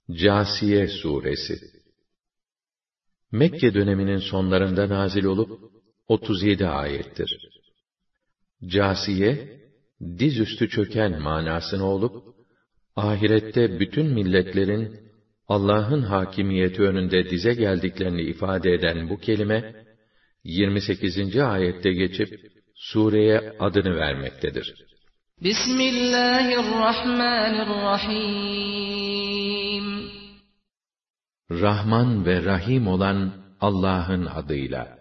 Câsiye suresi Mekke döneminin sonlarında nazil olup 37 ayettir. Câsiye, dizüstü çöken manasına olup, ahirette bütün milletlerin Allah'ın hakimiyeti önünde dize geldiklerini ifade eden bu kelime, 28. ayette geçip sureye adını vermektedir. Bismillahirrahmanirrahim. Rahman ve Rahim olan Allah'ın adıyla.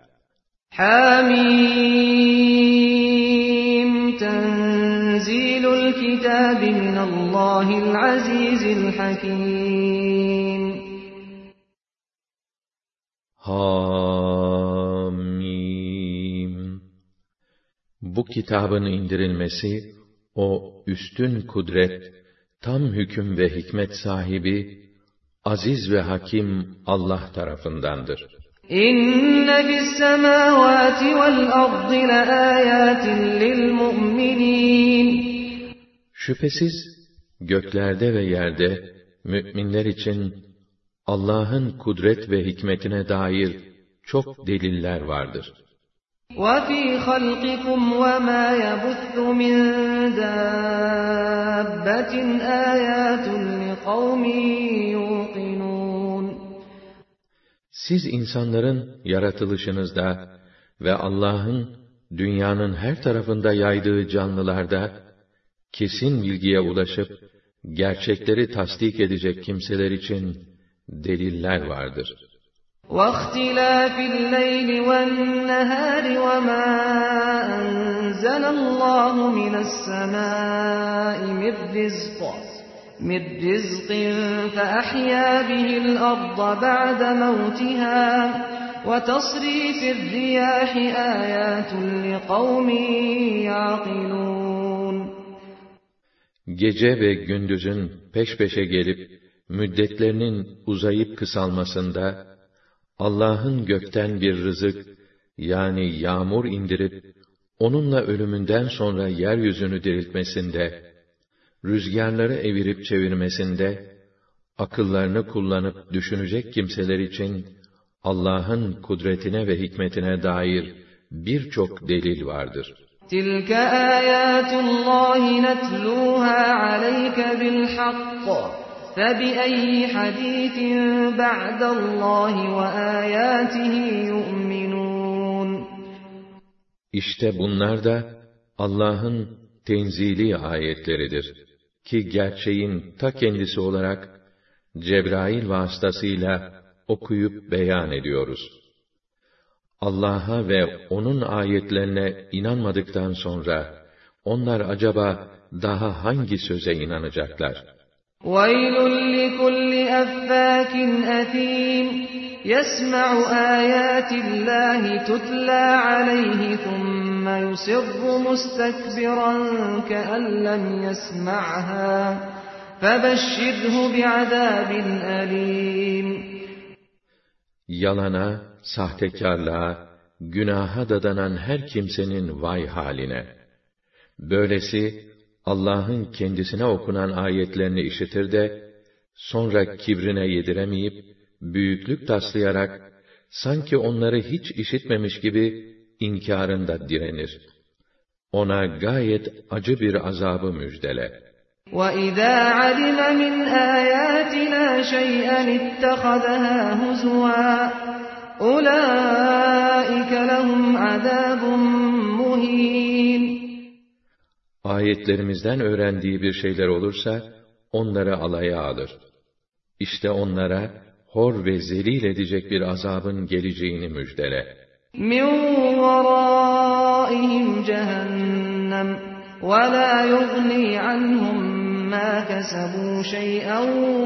Hamim. Tenzilul kitabi minallahil azizil hakim. Hamim. Bu kitabın indirilmesi, o üstün kudret, tam hüküm ve hikmet sahibi, aziz ve hakim Allah tarafındandır. İnne fis-semâvâti vel-ardı leâyâtin lil-mu'minîn. Şüphesiz göklerde ve yerde müminler için Allah'ın kudret ve hikmetine dair çok deliller vardır. وَفِي خَلْقِكُمْ وَمَا يَبُثُّ مِنْ دَابَّةٍ آيَاتٌ لِقَوْمٍ يُوقِنُونَ. Siz insanların yaratılışınızda ve Allah'ın dünyanın her tarafında yaydığı canlılarda kesin bilgiye ulaşıp gerçekleri tasdik edecek kimseler için deliller vardır. وَاخْتِلَافِ اللَّيْلِ وَالنَّهَارِ وَمَا أَنزَلَ اللَّهُ مِنَ السَّمَاءِ مِنْ رِزْقٍ فَأَحْيَا بِهِ الْأَرْضَ بَعْدَ مَوْتِهَا وَتَصْرِيفِ الرِّيَاحِ آيَاتٌ لِقَوْمٍ يَعْقِلُونَ. Gece ve gündüzün peş peşe gelip müddetlerinin uzayıp kısalmasında, Allah'ın gökten bir rızık, yani yağmur indirip, onunla ölümünden sonra yeryüzünü diriltmesinde, rüzgarları evirip çevirmesinde, akıllarını kullanıp düşünecek kimseler için, Allah'ın kudretine ve hikmetine dair birçok delil vardır. تِلْكَ آيَاتُ اللّٰهِ نَتْلُوهَا عَلَيْكَ بِالْحَقِّ فَبِأَيِّ حَدِيثٍ بَعْدَ اللّٰهِ وَآيَاتِهِ يُؤْمِنُونَ. İşte bunlar da Allah'ın tenzili ayetleridir ki gerçeğin ta kendisi olarak Cebrail vasıtasıyla okuyup beyan ediyoruz. Allah'a ve onun ayetlerine inanmadıktan sonra onlar acaba daha hangi söze inanacaklar? وَيْلٌ لِكُلِّ أَفَّاكٍ أَثِيمٍ يَسْمَعُ آيَاتِ اللَّهِ تُتْلَى عَلَيْهِ ثُمَّ يُصِرُّ مُسْتَكْبِرًا كَأَنْ لَّمْ يَسْمَعْهَا فَبَشِّرْهُ بِعَذَابٍ أَلِيمٍ. Yalana, sahtekârlığa, günaha dadanan her kimsenin vay haline! Böylesi, Allah'ın kendisine okunan ayetlerini işitir de, sonra kibrine yediremeyip, büyüklük taslayarak, sanki onları hiç işitmemiş gibi, inkârında direnir. Ona gayet acı bir azabı müjdele. وَإِذَا عَلِمَ مِنْ آيَاتِنَا شَيْئًا اتَّخَذَهَا هُزُوًا أُولَٰئِكَ لَهُمْ عَذَابٌ مُّهِينٌ. Ayetlerimizden öğrendiği bir şeyler olursa, onları alaya alır. İşte onlara, hor ve zelil edecek bir azabın geleceğini müjdele. مِنْ وَرَائِهِمْ جَهَنَّمُ وَلَا يُغْنِي عَنْهُمْ مَا كَسَبُوا شَيْئًا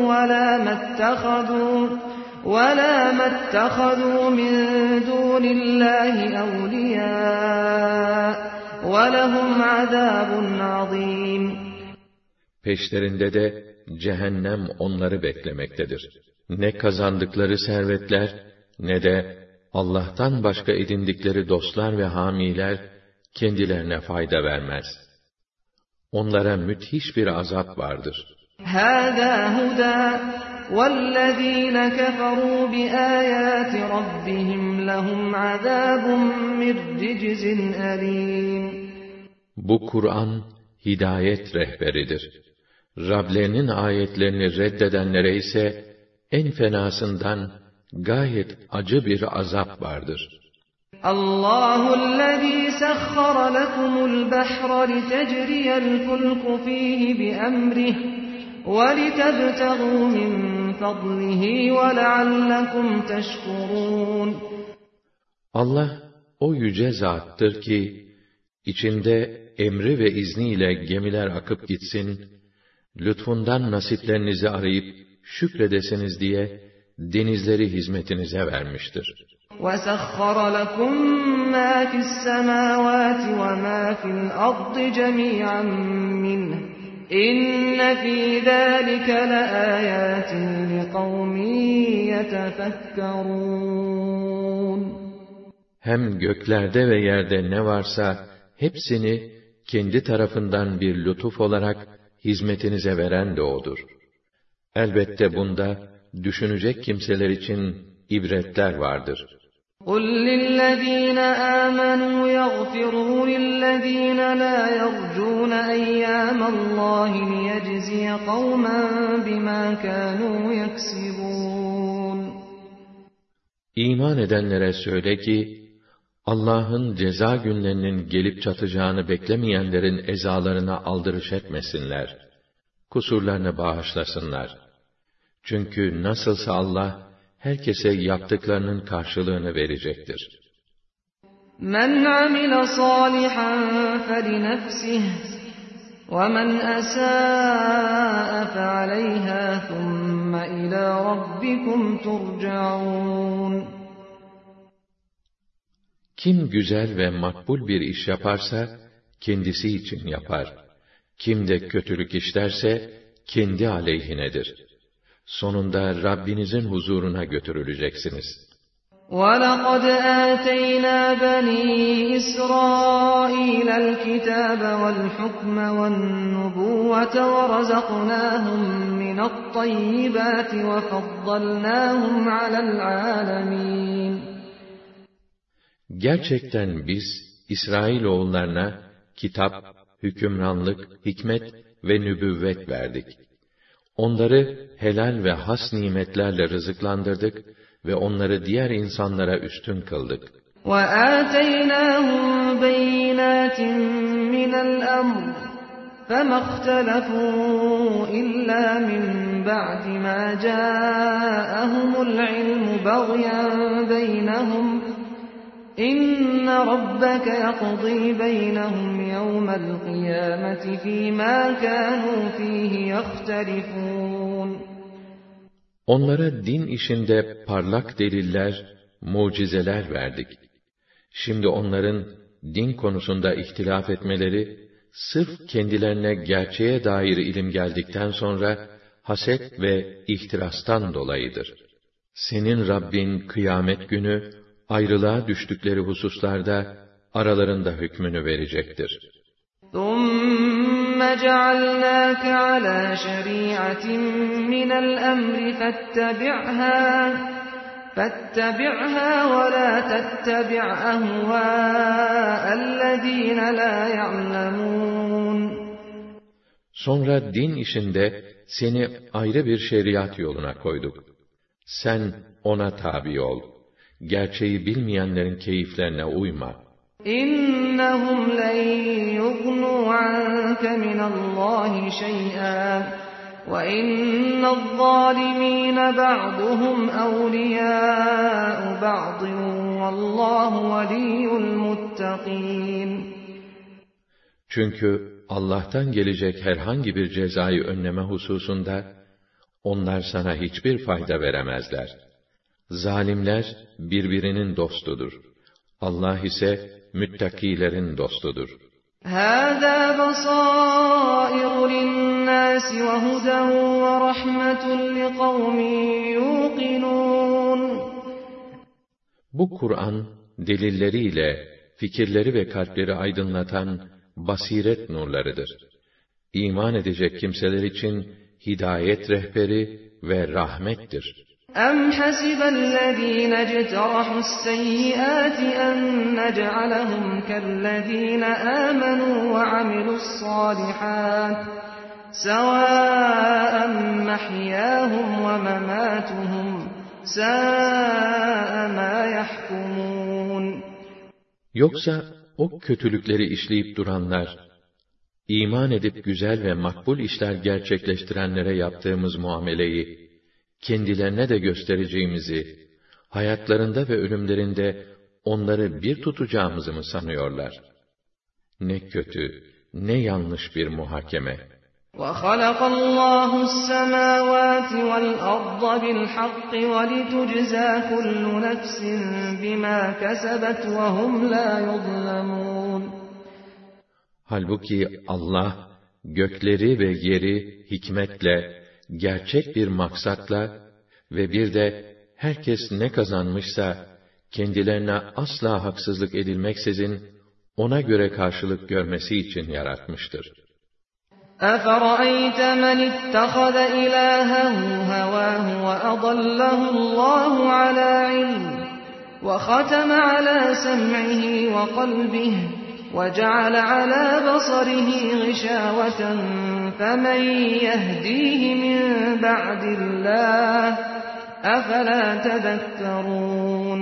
وَلَا مَا اتَّخَذُوا مِنْ دُونِ اللَّهِ أَوْلِيَاءَ وَلَهُمْ عَذَابٌ عَظِيمٌ. Peşlerinde de cehennem onları beklemektedir. Ne kazandıkları servetler, ne de Allah'tan başka edindikleri dostlar ve hamiler, kendilerine fayda vermez. Onlara müthiş bir azap vardır. هَذَا هُدًى وَالَّذ۪ينَ كَفَرُوا بِآيَاتِ رَبِّهِمْ لَهُمْ عَذَابٌ مِّن رِّجْزٍ أَلِيمٌ. Bu Kur'an, hidayet rehberidir. Rablerinin ayetlerini reddedenlere ise, en fenasından gayet acı bir azap vardır. Allahü'llezî sehhara lekumul behra litecriyel fulku fîhi bi'emrihi ve litebtegû min fadlihi ve leallekum teşkurûn. Allah, o yüce zattır ki, içinde emri ve izniyle gemiler akıp gitsin, lütfundan nasiplerinizi arayıp şükredesiniz diye denizleri hizmetinize vermiştir. وَسَخَّرَ لَكُم مَّا فِي السَّمَاوَاتِ وَمَا فِي الْأَرْضِ جَمِيعًا مِّنْهُ إِنَّ فِي ذَٰلِكَ لَآيَاتٍ لِقَوْمٍ يَتَفَكَّرُونَ. Hem göklerde ve yerde ne varsa hepsini kendi tarafından bir lütuf olarak hizmetinize veren de O'dur. Elbette bunda düşünecek kimseler için ibretler vardır. قُلْ لِلَّذ۪ينَ آمَنُوا يَغْفِرُوا لِلَّذ۪ينَ لَا يَرْجُونَ اَيَّامَ اللّٰهِ لِيَجْزِيَ قَوْمًا بِمَا كَانُوا يَكْسِبُونَ. İman edenlere söyle ki, Allah'ın ceza günlerinin gelip çatacağını beklemeyenlerin ezalarına aldırış etmesinler. Kusurlarını bağışlasınlar. Çünkü nasılsa Allah, herkese yaptıklarının karşılığını verecektir. مَنْ عَمِلَ صَالِحًا فَلِنَفْسِهِ وَمَنْ أَسَاءَ فَعَلَيْهَا ثُمَّ إِلَى رَبِّكُمْ تُرْجَعُونَ. Kim güzel ve makbul bir iş yaparsa, kendisi için yapar. Kim de kötülük işlerse, kendi aleyhinedir. Sonunda Rabbinizin huzuruna götürüleceksiniz. وَلَقَدْ آتَيْنَا بَنِي إِسْرَائِيلَ الْكِتَابَ وَالْحُكْمَ وَالنُّبُوَّةَ وَرَزَقْنَاهُمْ مِنَ الطَّيِّبَاتِ وَفَضَّلْنَاهُمْ عَلَى الْعَالَمِينَ. Gerçekten biz, İsrailoğullarına kitap, hükümranlık, hikmet ve nübüvvet verdik. Onları helal ve has nimetlerle rızıklandırdık ve onları diğer insanlara üstün kıldık. وَآتَيْنَاهُمْ بَيِّنَاتٍ مِّنَ الْأَمْرِ فَمَا اخْتَلَفُوا إِلَّا مِن بَعْدِ مَا جَاءَهُمُ الْعِلْمُ بَغْيًا بَيْنَهُمْ إِنَّ رَبَّكَ يَقْضِي بَيْنَهُمْ يَوْمَ الْقِيَامَةِ فِيمَا كَانُوا فِيهِ يَخْتَلِفُونَ. Onlara din işinde parlak deliller, mucizeler verdik. Şimdi onların din konusunda ihtilaf etmeleri, sırf kendilerine gerçeğe dair ilim geldikten sonra, haset ve ihtirastan dolayıdır. Senin Rabbin kıyamet günü, ayrılığa düştükleri hususlarda, aralarında hükmünü verecektir. ثُمَّ جَعَلْنَاكَ عَلَى شَرِيعَةٍ مِّنَ الْأَمْرِ فَاتَّبِعْهَا وَلَا تَتَّبِعْ أَهْوَاءَ الَّذ۪ينَ لَا يَعْلَمُونَ. Sonra din işinde seni ayrı bir şeriat yoluna koyduk. Sen ona tabi ol. Gerçeği bilmeyenlerin keyiflerine uyma. İnnehum len yughnu anke minallahi şey'an ve innez-zalimîne ba'duhum evliyâ'u ba'din vallahu veliyyul muttakîn. Çünkü Allah'tan gelecek herhangi bir cezayı önleme hususunda onlar sana hiçbir fayda veremezler. Zalimler birbirinin dostudur. Allah ise müttakilerin dostudur. هَذَا بَصَائِرُ لِلنَّاسِ وَهُدًى وَرَحْمَةٌ لِقَوْمٍ يُوقِنُونَ. Bu Kur'an, delilleriyle, fikirleri ve kalpleri aydınlatan basiret nurlarıdır. İman edecek kimseler için hidayet rehberi ve rahmettir. أَمْ حَسِبَ الَّذ۪ينَ اجْتَرَحُوا السَّيِّئَاتِ أَنْ نَجْعَلَهُمْ كَالَّذ۪ينَ آمَنُوا وَعَمِلُوا الصَّالِحَاتِ سَوَاءً مَحْيَاهُمْ وَمَمَاتُهُمْ سَاءَ مَا يَحْكُمُونَ. Yoksa o kötülükleri işleyip duranlar, iman edip güzel ve makbul işler gerçekleştirenlere yaptığımız muameleyi, kendilerine de göstereceğimizi, hayatlarında ve ölümlerinde onları bir tutacağımızı mı sanıyorlar? Ne kötü, ne yanlış bir muhakeme. وَخَلَقَ اللّٰهُ السَّمَاوَاتِ وَالْأَرْضَ بِالْحَقِّ وَلِتُجْزَى كُلُّ نَفْسٍ بِمَا كَسَبَتْ وَهُمْ لَا يُظْلَمُونَ. Halbuki Allah, gökleri ve yeri hikmetle, gerçek bir maksatla ve bir de herkes ne kazanmışsa, kendilerine asla haksızlık edilmeksizin, ona göre karşılık görmesi için yaratmıştır. أَفَرَأَيْتَ مَنِ اتَّخَذَ إِلَٰهَهُ هَوَاهُ وَأَضَلَّهُ اللّٰهُ عَلَىٰ عِلْمٍ وَخَتَمَ عَلَىٰ سَمْعِهِ وَقَلْبِهِ وَجَعَلَ عَلَىٰ بَصَرِهِ غِشَاوَةً فَمَنْ يَهْدِيهِ مِنْ بَعْدِ اللّٰهِ أَفَلَا تَذَكَّرُونَ.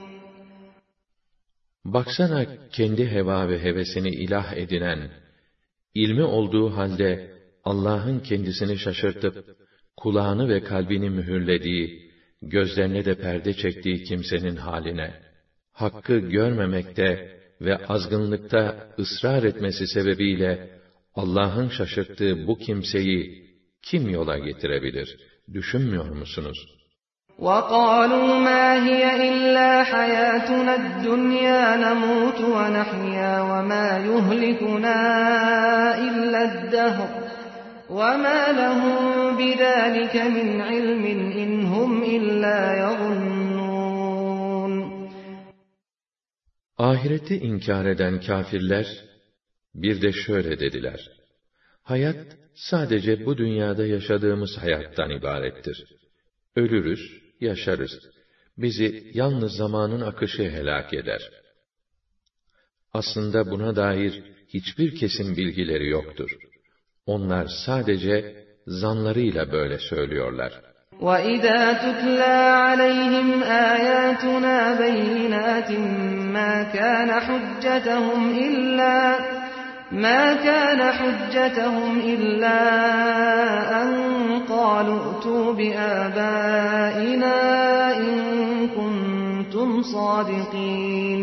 Baksana kendi heva ve hevesini ilah edinen, ilmi olduğu halde Allah'ın kendisini şaşırtıp, kulağını ve kalbini mühürlediği, gözlerine de perde çektiği kimsenin haline, hakkı görmemekte ve azgınlıkta ısrar etmesi sebebiyle Allah'ın şaşırttığı bu kimseyi kim yola getirebilir? Düşünmüyor musunuz? وَقَالُوا مَا هِيَ إِلَّا حَيَاتُنَا الدُّنْيَا نَمُوتُ وَنَحْيَا وَمَا يُهْلِكُنَا إِلَّا الدَّهْرُ وَمَا لَهُمْ بِذَٰلِكَ مِنْ عِلْمٍ إِنْ هُمْ إِلَّا يَظُنُّونَ. Ahireti inkar eden kâfirler, bir de şöyle dediler: Hayat, sadece bu dünyada yaşadığımız hayattan ibarettir. Ölürüz, yaşarız. Bizi yalnız zamanın akışı helak eder. Aslında buna dair hiçbir kesin bilgileri yoktur. Onlar sadece zanlarıyla böyle söylüyorlar. وَإِذَا تُتْلَى عَلَيْهِمْ آيَاتُنَا بَيِّنَاتٍ مَا كَانَ حُجَّتَهُمْ إِلَّا أَنْ قَالُوا ائْتُوا بِآبَائِنَا إِنْ كُنْتُمْ صَادِقِينَ.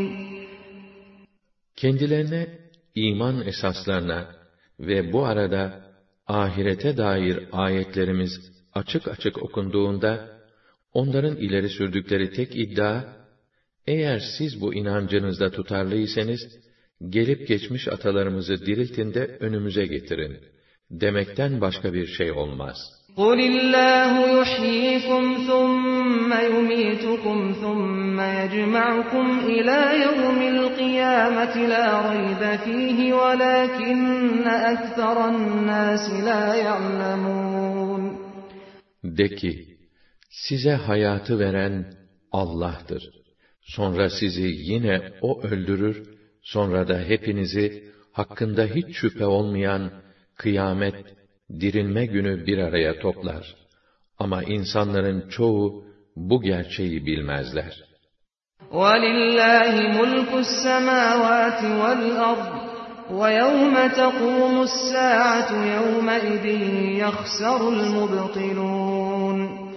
Kendilerine iman esaslarına ve bu arada ahirete dair ayetlerimiz açık açık okunduğunda, onların ileri sürdükleri tek iddia, eğer siz bu inancınızda tutarlıysanız, gelip geçmiş atalarımızı diriltin de önümüze getirin demekten başka bir şey olmaz. قُلِ اللّٰهُ يُحْيِيكُمْ ثُمَّ يُمِيتُكُمْ ثُمَّ يَجْمَعُكُمْ إِلَى يَوْمِ الْقِيَامَةِ لَا رَيْبَ فِيهِ وَلَكِنَّ أَكْثَرَ النَّاسِ لَا يَعْلَمُونَ. De ki, size hayatı veren Allah'tır. Sonra sizi yine O öldürür, sonra da hepinizi hakkında hiç şüphe olmayan kıyamet, dirilme günü bir araya toplar. Ama insanların çoğu bu gerçeği bilmezler. وَلِلَّهِ مُلْكُ السَّمَاوَاتِ وَالْأَرْضِ وَيَوْمَ تَقُومُ السَّاعَةُ يَوْمَئِذٍ يَخْسَرُ الْمُبْطِلُونَ.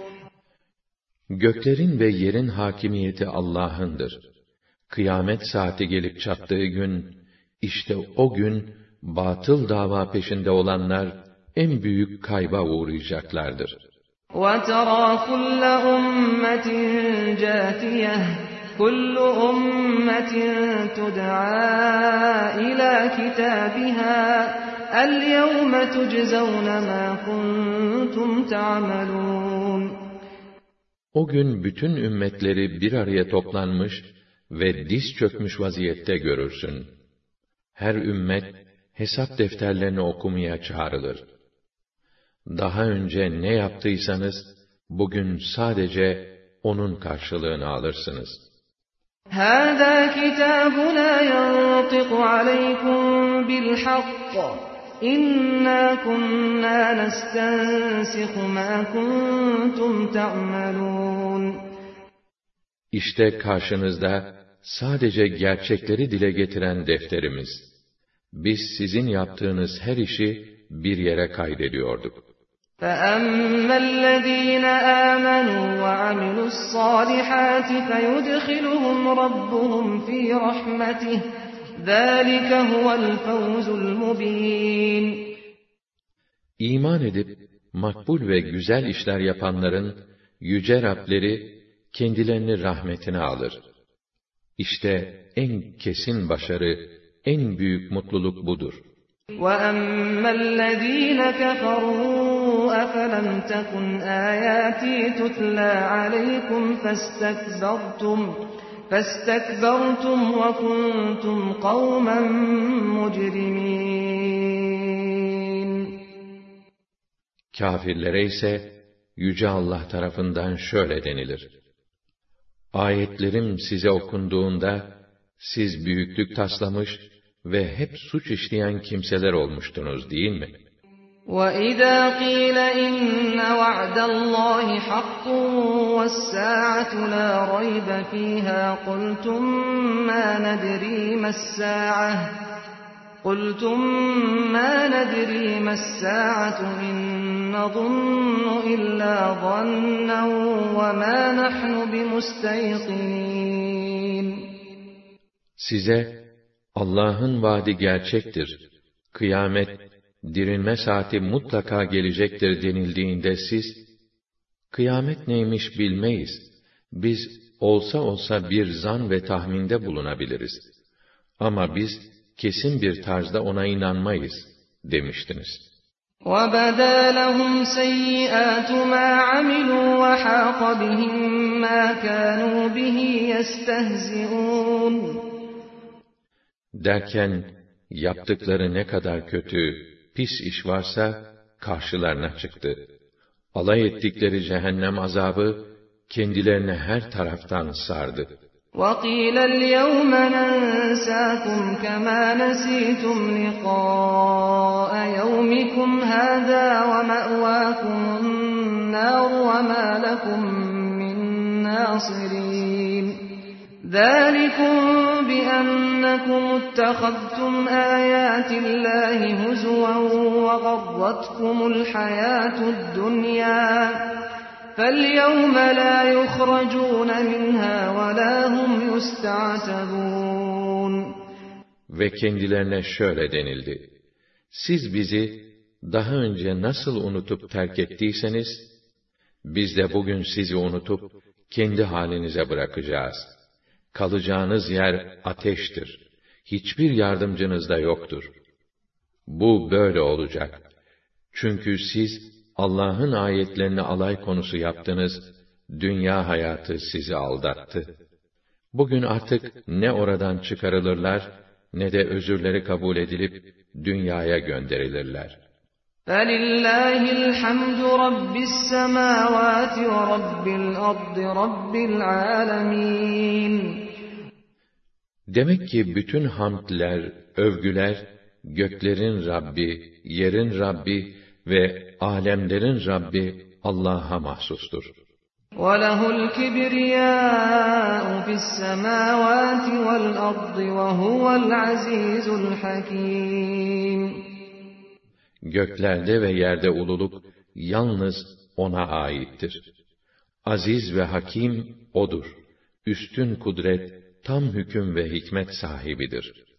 Göklerin ve yerin hakimiyeti Allah'ındır. Kıyamet saati gelip çattığı gün, işte o gün, batıl dava peşinde olanlar, en büyük kayba uğrayacaklardır. وَتَرَى كُلَّ أُمَّةٍ جَاثِيَةً كُلُّ أُمَّةٍ تُدْعَى إِلَى كِتَابِهَا الْيَوْمَ تُجْزَوْنَ مَا كُنْتُمْ تَعْمَلُونَ. O gün bütün ümmetleri bir araya toplanmış ve diz çökmüş vaziyette görürsün. Her ümmet, hesap defterlerini okumaya çağrılır. daha önce ne yaptıysanız, bugün sadece onun karşılığını alırsınız. هَذَا كِتَابُنَا يَنطِقُ عَلَيْكُمْ بِالْحَقِّ إِنَّا كُنَّا نَسْتَنسِخُ مَا كُنْتُمْ تَعْمَلُونَ İşte karşınızda sadece gerçekleri dile getiren defterimiz. Biz sizin yaptığınız her işi bir yere kaydediyorduk. فَأَمَّا الَّذ۪ينَ آمَنُوا وَعَمِلُوا الصَّالِحَاتِ فَيُدْخِلُهُمْ رَبُّهُمْ ف۪ي رَحْمَتِهِ ذَٰلِكَ هُوَ الْفَوْزُ الْمُب۪ينَ İman edip, makbul ve güzel işler yapanların, yüce Rableri, kendilerini rahmetine alır. İşte en kesin başarı, en büyük mutluluk budur. وَأَمَّا الَّذ۪ينَ كَفَرُوا أَفَلَمْ تَكُنْ آيَاتِي تُتْلَى عَلَيْكُمْ فَاسْتَكْبَرْتُمْ وَكُنْتُمْ قَوْمًا مُجْرِمِينَ Kâfirlere ise, Yüce Allah tarafından şöyle denilir: Ayetlerim size okunduğunda, siz büyüklük taslamış ve hep suç işleyen kimseler olmuştunuz değil mi? وَإِذَا قِيلَ إِنَّ وَعْدَ اللّٰهِ حَقٌّ وَالسَّاعَةُ لَا رَيْبَ فِيهَا قُلْتُمْ مَا نَدْرِي مَا السَّاعَةُ إِن نَّظُنُّ إِلَّا ظَنًّا وَمَا نَحْنُ بِمُسْتَيْقِنِينَ Size, Allah'ın vaadi gerçektir, kıyamet, dirilme saati mutlaka gelecektir denildiğinde siz, kıyamet neymiş bilmeyiz, biz olsa bir zan ve tahminde bulunabiliriz. Ama biz, kesin bir tarzda ona inanmayız, demiştiniz. وَبَدَا لَهُمْ سَيِّئَاتُ مَا عَمِلُوا وَحَاقَ بِهِمْ مَا كَانُوا بِهِ يَسْتَهْزِئُونَ Derken, yaptıkları ne kadar kötü, pis iş varsa, karşılarına çıktı. Alay ettikleri cehennem azabı, kendilerine her taraftan sardı. وَقِيلَ الْيَوْمَ نَنْسَاكُمْ كَمَا نَسِيتُمْ لِقَاءَ يَوْمِكُمْ هَذَا وَمَأْوَاكُمُ النَّارُ وَمَا لَكُمْ مِنْ نَاصِرِينَ ذَٰلِكُمْ بِأَنَّكُمُ اتَّخَذْتُمْ آيَاتِ اللّٰهِ هُزُوًا وَغَرَّتْكُمُ الْحَيَاةُ الدُّنْيَا فَالْيَوْمَ لَا يُخْرَجُونَ مِنْهَا وَلَا هُمْ يُسْتَعْتَبُونَ Ve kendilerine şöyle denildi: Siz bizi daha önce nasıl unutup terk ettiyseniz, biz de bugün sizi unutup kendi halinize bırakacağız. Kalacağınız yer ateştir. Hiçbir yardımcınız da yoktur. Bu böyle olacak. Çünkü siz Allah'ın ayetlerini alay konusu yaptınız, dünya hayatı sizi aldattı. Bugün artık ne oradan çıkarılırlar, ne de özürleri kabul edilip dünyaya gönderilirler. فَلِلَّهِ الْحَمْدُ رَبِّ السَّمَاوَاتِ وَرَبِّ الْأَرْضِ رَبِّ الْعَالَمِينَ Demek ki bütün hamdler, övgüler, göklerin Rabbi, yerin Rabbi ve alemlerin Rabbi Allah'a mahsustur. وَلَهُ الْكِبْرِيَاءُ فِي السَّمَاوَاتِ وَالْأَرْضِ وَهُوَ الْعَزِيزُ الْحَكِيمُ Göklerde ve yerde ululuk yalnız O'na aittir. Aziz ve Hakim O'dur. Üstün kudret, tam hüküm ve hikmet sahibidir.